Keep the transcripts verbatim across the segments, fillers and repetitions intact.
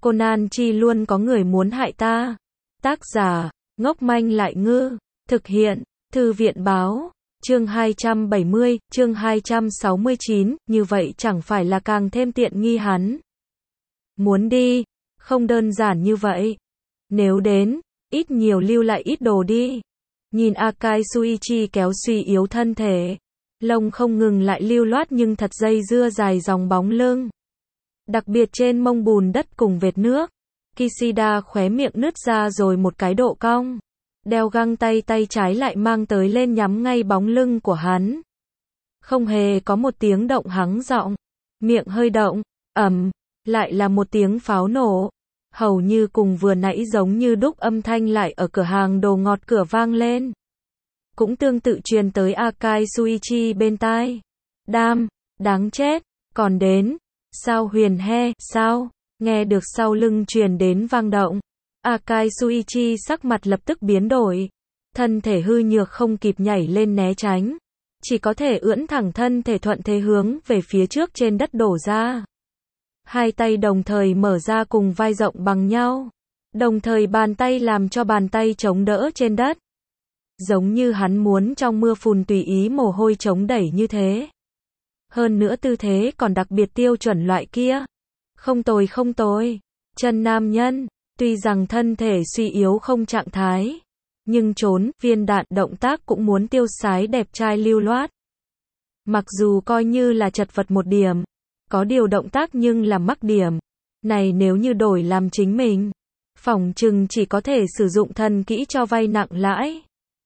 Conan chi luôn có người muốn hại ta. Tác giả, ngốc manh lại ngư. Thực hiện, Thư viện báo. Chương hai trăm bảy mươi, chương hai trăm sáu mươi chín, như vậy chẳng phải là càng thêm tiện nghi hắn. Muốn đi, không đơn giản như vậy. Nếu đến, ít nhiều lưu lại ít đồ đi. Nhìn Akai Shuichi kéo suy yếu thân thể. Lông không ngừng lại lưu loát nhưng thật dây dưa dài dòng bóng lưng. Đặc biệt trên mông bùn đất cùng vệt nước. Kishida khóe miệng nứt ra rồi một cái độ cong. Đeo găng tay tay trái lại mang tới lên nhắm ngay bóng lưng của hắn. Không hề có một tiếng động hắng giọng. Miệng hơi động, ầm, lại là một tiếng pháo nổ. Hầu như cùng vừa nãy giống như đúc âm thanh lại ở cửa hàng đồ ngọt cửa vang lên. Cũng tương tự truyền tới Akai Shuichi bên tai. Đam, đáng chết, còn đến. Sao huyền he, sao? Nghe được sau lưng truyền đến vang động. Akai Shuichi sắc mặt lập tức biến đổi. Thân thể hư nhược không kịp nhảy lên né tránh. Chỉ có thể ưỡn thẳng thân thể thuận thế hướng về phía trước trên đất đổ ra. Hai tay đồng thời mở ra cùng vai rộng bằng nhau. Đồng thời bàn tay làm cho bàn tay chống đỡ trên đất. Giống như hắn muốn trong mưa phùn tùy ý mồ hôi chống đẩy như thế. Hơn nữa tư thế còn đặc biệt tiêu chuẩn loại kia. Không tồi không tồi. Chân nam nhân, tuy rằng thân thể suy yếu không trạng thái. Nhưng trốn, viên đạn động tác cũng muốn tiêu sái đẹp trai lưu loát. Mặc dù coi như là chật vật một điểm. Có điều động tác nhưng là mắc điểm. Này nếu như đổi làm chính mình. Phỏng chừng chỉ có thể sử dụng thần kỹ cho vay nặng lãi.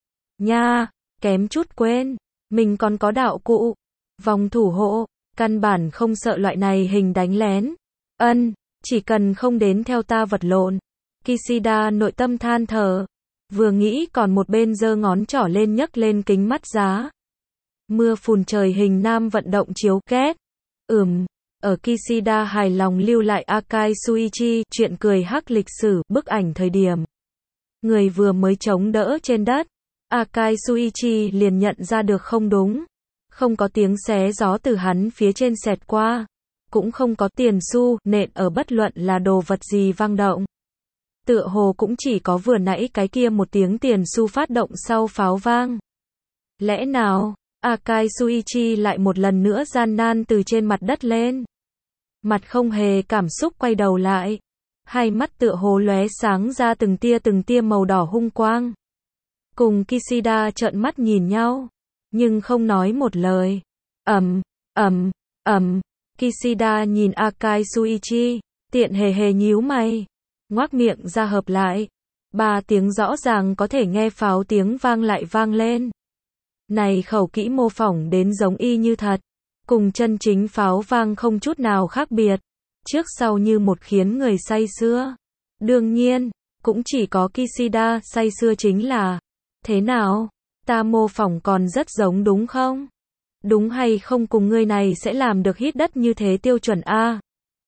Nha, kém chút quên. Mình còn có đạo cụ. Vòng thủ hộ. Căn bản không sợ loại này hình đánh lén. Ân, chỉ cần không đến theo ta vật lộn. Kishida nội tâm than thở. Vừa nghĩ còn một bên giơ ngón trỏ lên nhấc lên kính mắt giá. Mưa phùn trời hình nam vận động chiếu két. Ừm, ở Kishida hài lòng lưu lại Akai Shuichi, chuyện cười hắc lịch sử, bức ảnh thời điểm. Người vừa mới chống đỡ trên đất. Akai Shuichi liền nhận ra được không đúng. Không có tiếng xé gió từ hắn phía trên xẹt qua. Cũng không có tiền xu, nện ở bất luận là đồ vật gì vang động. Tựa hồ cũng chỉ có vừa nãy cái kia một tiếng tiền xu phát động sau pháo vang. Lẽ nào, Akai Shuichi lại một lần nữa gian nan từ trên mặt đất lên. Mặt không hề cảm xúc quay đầu lại. Hai mắt tựa hồ lóe sáng ra từng tia từng tia màu đỏ hung quang. Cùng Kishida trợn mắt nhìn nhau. Nhưng không nói một lời. Ầm, ầm, ầm. Kishida nhìn Akai Shuichi. Tiện hề hề nhíu mày. Ngoác miệng ra hợp lại. Ba tiếng rõ ràng có thể nghe pháo tiếng vang lại vang lên. Này khẩu kỹ mô phỏng đến giống y như thật. Cùng chân chính pháo vang không chút nào khác biệt. Trước sau như một khiến người say sưa. Đương nhiên, cũng chỉ có Kishida say sưa chính là. Thế nào? Ta mô phỏng còn rất giống đúng không? Đúng hay không cùng ngươi này sẽ làm được hít đất như thế tiêu chuẩn A.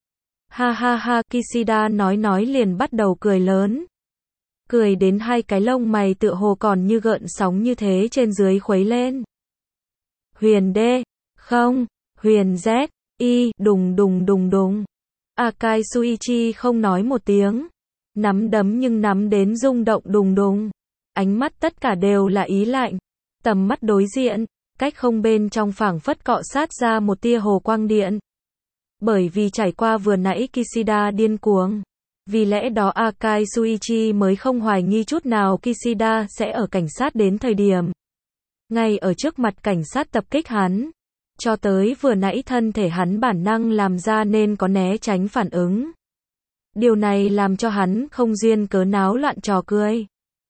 Ha ha ha, Kishida nói nói liền bắt đầu cười lớn. Cười đến hai cái lông mày tựa hồ còn như gợn sóng như thế trên dưới khuấy lên. Huyền D, không, Huyền Z, Y, đùng đùng đùng đùng. Akai Shuichi không nói một tiếng. Nắm đấm nhưng nắm đến rung động đùng đùng. Ánh mắt tất cả đều là ý lạnh. Tầm mắt đối diện, cách không bên trong phảng phất cọ sát ra một tia hồ quang điện. Bởi vì trải qua vừa nãy Kishida điên cuồng. Vì lẽ đó Akai Shuichi mới không hoài nghi chút nào Kishida sẽ ở cảnh sát đến thời điểm. Ngay ở trước mặt cảnh sát tập kích hắn. Cho tới vừa nãy thân thể hắn bản năng làm ra nên có né tránh phản ứng. Điều này làm cho hắn không duyên cớ náo loạn trò cười.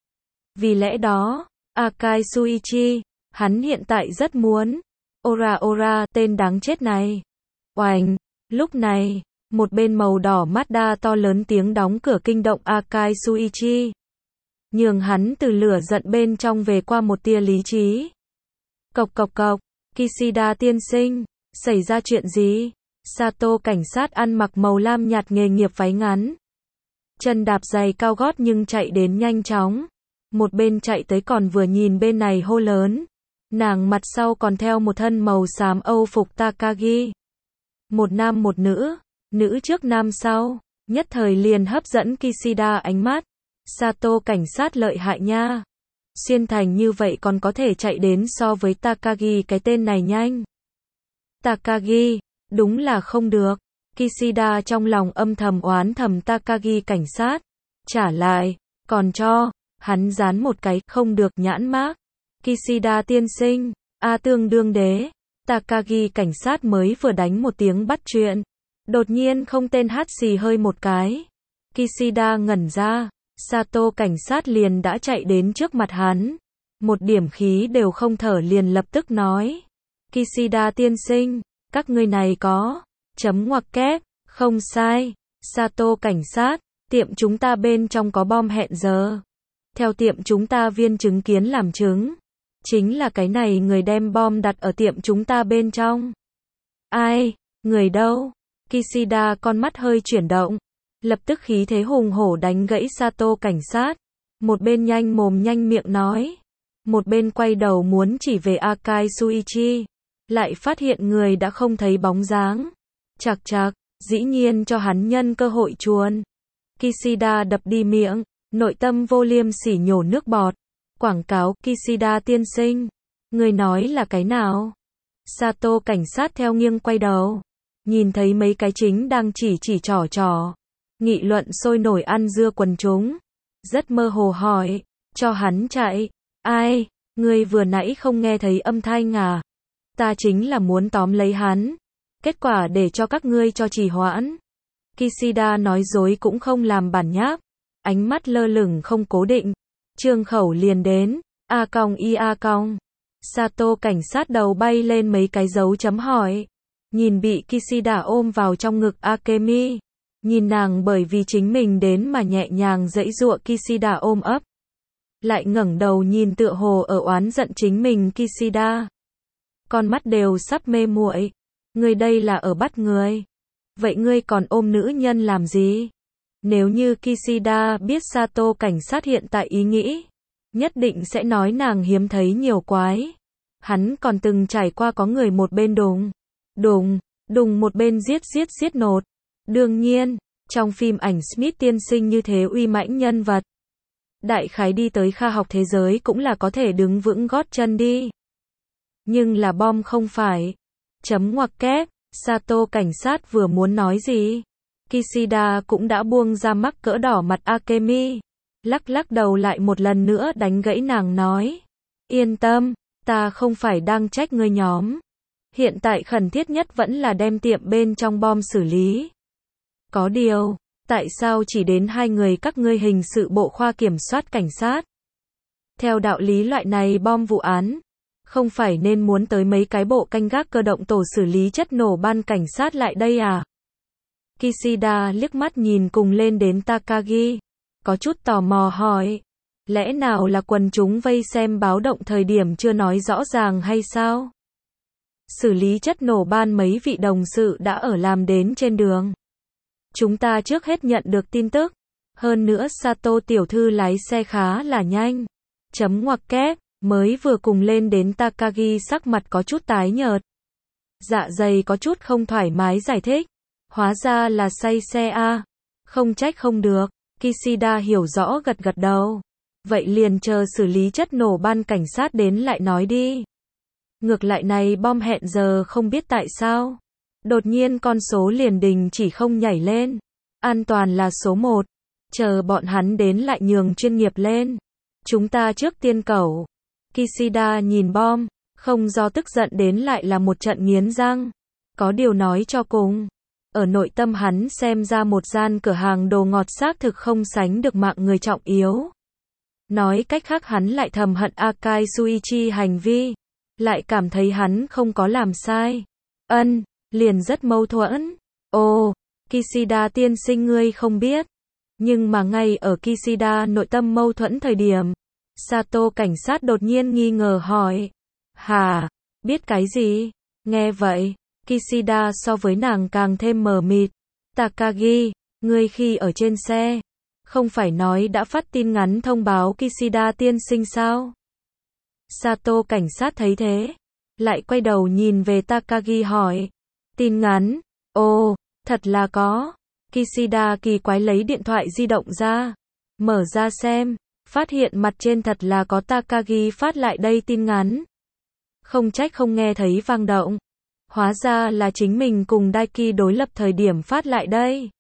Vì lẽ đó, Akai Shuichi, hắn hiện tại rất muốn. Ora ora, tên đáng chết này. Oành, lúc này, một bên màu đỏ Mazda to lớn tiếng đóng cửa kinh động Akai Shuichi. Nhường hắn từ lửa giận bên trong về qua một tia lý trí. Cộc cộc cộc, Kishida tiên sinh, xảy ra chuyện gì? Sato cảnh sát ăn mặc màu lam nhạt nghề nghiệp váy ngắn. Chân đạp giày cao gót nhưng chạy đến nhanh chóng. Một bên chạy tới còn vừa nhìn bên này hô lớn. Nàng mặt sau còn theo một thân màu xám Âu phục Takagi. Một nam một nữ, nữ trước nam sau. Nhất thời liền hấp dẫn Kishida ánh mắt. Sato cảnh sát lợi hại nha. Xuyên thành như vậy còn có thể chạy đến so với Takagi cái tên này nhanh. Takagi, đúng là không được. Kishida trong lòng âm thầm oán thầm Takagi cảnh sát. Trả lại, còn cho, hắn dán một cái, không được nhãn mác. Kishida tiên sinh, A tương đương đế. Takagi cảnh sát mới vừa đánh một tiếng bắt chuyện. Đột nhiên không tên hát xì hơi một cái. Kishida ngẩn ra. Sato cảnh sát liền đã chạy đến trước mặt hắn. Một điểm khí đều không thở liền lập tức nói. Kishida tiên sinh, các ngươi này có. Chấm ngoặc kép, không sai. Sato cảnh sát, tiệm chúng ta bên trong có bom hẹn giờ. Theo tiệm chúng ta viên chứng kiến làm chứng. Chính là cái này người đem bom đặt ở tiệm chúng ta bên trong. Ai? Người đâu? Kishida con mắt hơi chuyển động. Lập tức khí thế hùng hổ đánh gãy Sato cảnh sát. Một bên nhanh mồm nhanh miệng nói. Một bên quay đầu muốn chỉ về Akai Shuichi. Lại phát hiện người đã không thấy bóng dáng. Chạc chạc, dĩ nhiên cho hắn nhân cơ hội chuồn. Kishida đập đi miệng, nội tâm vô liêm sỉ nhổ nước bọt. Quảng cáo, Kishida tiên sinh. Người nói là cái nào? Sato cảnh sát theo nghiêng quay đầu. Nhìn thấy mấy cái chính đang chỉ chỉ trỏ trỏ. Nghị luận sôi nổi ăn dưa quần chúng. Rất mơ hồ hỏi. Cho hắn chạy. Ai? Ngươi vừa nãy không nghe thấy âm thanh à? Ta chính là muốn tóm lấy hắn. Kết quả để cho các ngươi cho trì hoãn. Kishida nói dối cũng không làm bản nháp. Ánh mắt lơ lửng không cố định. Trương khẩu liền đến. A cong y a cong. Sato cảnh sát đầu bay lên mấy cái dấu chấm hỏi. Nhìn bị Kishida ôm vào trong ngực Akemi. Nhìn nàng bởi vì chính mình đến mà nhẹ nhàng dãy dụa Kishida ôm ấp. Lại ngẩng đầu nhìn tựa hồ ở oán giận chính mình Kishida. Con mắt đều sắp mê muội. Ngươi đây là ở bắt người. Vậy ngươi còn ôm nữ nhân làm gì? Nếu như Kishida biết Sato cảnh sát hiện tại ý nghĩ, nhất định sẽ nói nàng hiếm thấy nhiều quái. Hắn còn từng trải qua có người một bên đùng, đùng, đùng một bên giết giết giết nột. Đương nhiên, trong phim ảnh Smith tiên sinh như thế uy mãnh nhân vật. Đại khái đi tới kha học thế giới cũng là có thể đứng vững gót chân đi. Nhưng là bom không phải. Chấm ngoặc kép, Sato cảnh sát vừa muốn nói gì? Kishida cũng đã buông ra mắc cỡ đỏ mặt Akemi. Lắc lắc đầu lại một lần nữa đánh gãy nàng nói. Yên tâm, ta không phải đang trách ngươi nhóm. Hiện tại khẩn thiết nhất vẫn là đem tiệm bên trong bom xử lý. Có điều, tại sao chỉ đến hai người các ngươi hình sự bộ khoa kiểm soát cảnh sát? Theo đạo lý loại này bom vụ án, không phải nên muốn tới mấy cái bộ canh gác cơ động tổ xử lý chất nổ ban cảnh sát lại đây à? Kishida liếc mắt nhìn cùng lên đến Takagi. Có chút tò mò hỏi. Lẽ nào là quần chúng vây xem báo động thời điểm chưa nói rõ ràng hay sao? Xử lý chất nổ ban mấy vị đồng sự đã ở làm đến trên đường. Chúng ta trước hết nhận được tin tức. Hơn nữa Sato tiểu thư lái xe khá là nhanh. Chấm ngoặc kép, mới vừa cùng lên đến Takagi sắc mặt có chút tái nhợt. Dạ dày có chút không thoải mái giải thích. Hóa ra là say xe a. Không trách không được. Kishida hiểu rõ gật gật đầu. Vậy liền chờ xử lý chất nổ ban cảnh sát đến lại nói đi. Ngược lại này bom hẹn giờ không biết tại sao. Đột nhiên con số liền đình chỉ không nhảy lên. An toàn là số một. Chờ bọn hắn đến lại nhường chuyên nghiệp lên. Chúng ta trước tiên cẩu. Kishida nhìn bom, không do tức giận đến lại là một trận nghiến răng. Có điều nói cho cùng. Ở nội tâm hắn xem ra một gian cửa hàng đồ ngọt xác thực không sánh được mạng người trọng yếu. Nói cách khác hắn lại thầm hận Akai Shuichi hành vi. Lại cảm thấy hắn không có làm sai. Ân, liền rất mâu thuẫn. Ồ, Kishida tiên sinh ngươi không biết. Nhưng mà ngay ở Kishida nội tâm mâu thuẫn thời điểm. Sato cảnh sát đột nhiên nghi ngờ hỏi. Hả, biết cái gì? Nghe vậy, Kishida so với nàng càng thêm mờ mịt. Takagi, ngươi khi ở trên xe, không phải nói đã phát tin ngắn thông báo Kishida tiên sinh sao? Sato cảnh sát thấy thế, lại quay đầu nhìn về Takagi hỏi. Tin ngắn? Ồ, thật là có. Kishida kỳ quái lấy điện thoại di động ra, mở ra xem, phát hiện mặt trên thật là có Takagi phát lại đây tin ngắn. Không trách không nghe thấy vang động. Hóa ra là chính mình cùng Daiki đối lập thời điểm phát lại đây.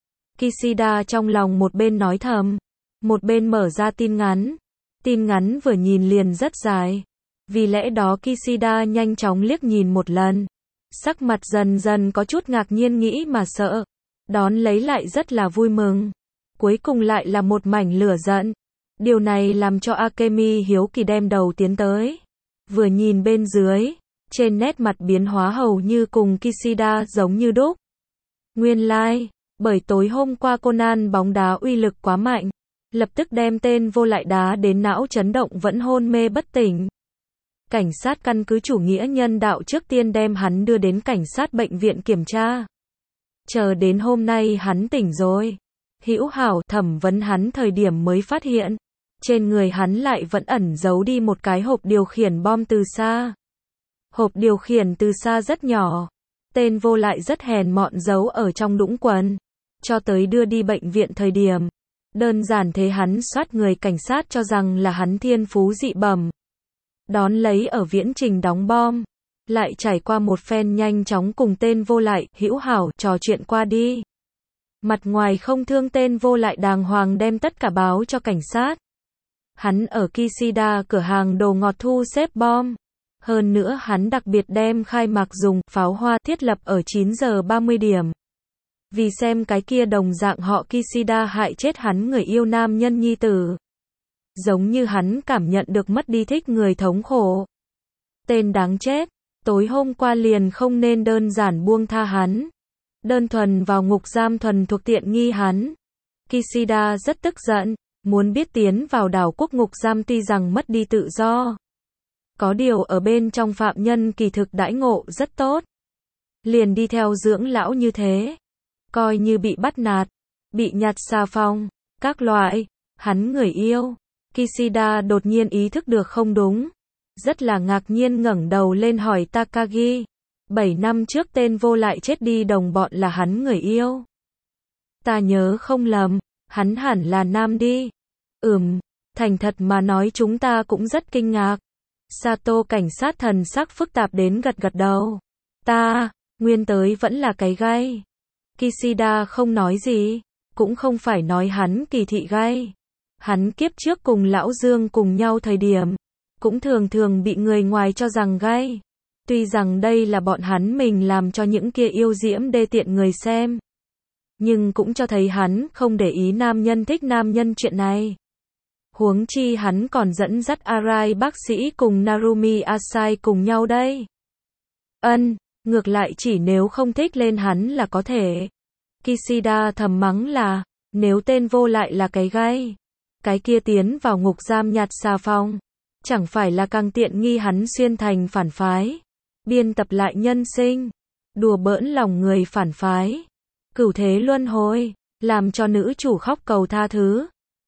Kishida trong lòng một bên nói thầm, một bên mở ra tin ngắn. Tin ngắn vừa nhìn liền rất dài. Vì lẽ đó Kishida nhanh chóng liếc nhìn một lần. Sắc mặt dần dần có chút ngạc nhiên nghĩ mà sợ. Đón lấy lại rất là vui mừng. Cuối cùng lại là một mảnh lửa giận. Điều này làm cho Akemi hiếu kỳ đem đầu tiến tới. Vừa nhìn bên dưới, trên nét mặt biến hóa hầu như cùng Kishida giống như đúc. Nguyên lai, like, bởi tối hôm qua Conan bóng đá uy lực quá mạnh, lập tức đem tên vô lại đá đến não chấn động vẫn hôn mê bất tỉnh. Cảnh sát căn cứ chủ nghĩa nhân đạo trước tiên đem hắn đưa đến cảnh sát bệnh viện kiểm tra. Chờ đến hôm nay hắn tỉnh rồi. Hữu Hảo thẩm vấn hắn thời điểm mới phát hiện, trên người hắn lại vẫn ẩn giấu đi một cái hộp điều khiển bom từ xa. Hộp điều khiển từ xa rất nhỏ, tên vô lại rất hèn mọn giấu ở trong đũng quần, cho tới đưa đi bệnh viện thời điểm. Đơn giản thế hắn soát người cảnh sát cho rằng là hắn thiên phú dị bẩm. Đón lấy ở viễn trình đóng bom, lại trải qua một phen nhanh chóng cùng tên vô lại, Hữu Hảo, trò chuyện qua đi. Mặt ngoài không thương tên vô lại đàng hoàng đem tất cả báo cho cảnh sát. Hắn ở Kishida cửa hàng đồ ngọt thu xếp bom. Hơn nữa hắn đặc biệt đem khai mạc dùng pháo hoa thiết lập ở chín giờ ba mươi điểm. Vì xem cái kia đồng dạng họ Kishida hại chết hắn người yêu nam nhân nhi tử. Giống như hắn cảm nhận được mất đi thích người thống khổ. Tên đáng chết, tối hôm qua liền không nên đơn giản buông tha hắn. Đơn thuần vào ngục giam thuần thuộc tiện nghi hắn. Kishida rất tức giận, muốn biết tiến vào đảo quốc ngục giam tuy rằng mất đi tự do. Có điều ở bên trong phạm nhân kỳ thực đãi ngộ rất tốt. Liền đi theo dưỡng lão như thế. Coi như bị bắt nạt, bị nhặt xà phòng, các loại, hắn người yêu. Kishida đột nhiên ý thức được không đúng. Rất là ngạc nhiên ngẩng đầu lên hỏi Takagi. Bảy năm trước tên vô lại chết đi đồng bọn là hắn người yêu. Ta nhớ không lầm, hắn hẳn là nam đi. Ừm, thành thật mà nói chúng ta cũng rất kinh ngạc. Sato cảnh sát thần sắc phức tạp đến gật gật đầu. Ta, nguyên tới vẫn là cái gai. Kishida không nói gì, cũng không phải nói hắn kỳ thị gai. Hắn kiếp trước cùng lão Dương cùng nhau thời điểm, cũng thường thường bị người ngoài cho rằng gai. Tuy rằng đây là bọn hắn mình làm cho những kia yêu diễm đê tiện người xem. Nhưng cũng cho thấy hắn không để ý nam nhân thích nam nhân chuyện này. Huống chi hắn còn dẫn dắt Arai bác sĩ cùng Narumi Asai cùng nhau đây. Ân, ngược lại chỉ nếu không thích lên hắn là có thể. Kishida thầm mắng là, nếu tên vô lại là cái gai, cái kia tiến vào ngục giam nhặt xà phòng, chẳng phải là càng tiện nghi hắn xuyên thành phản phái. Biên tập lại nhân sinh, đùa bỡn lòng người phản phái, cửu thế luân hồi, làm cho nữ chủ khóc cầu tha thứ.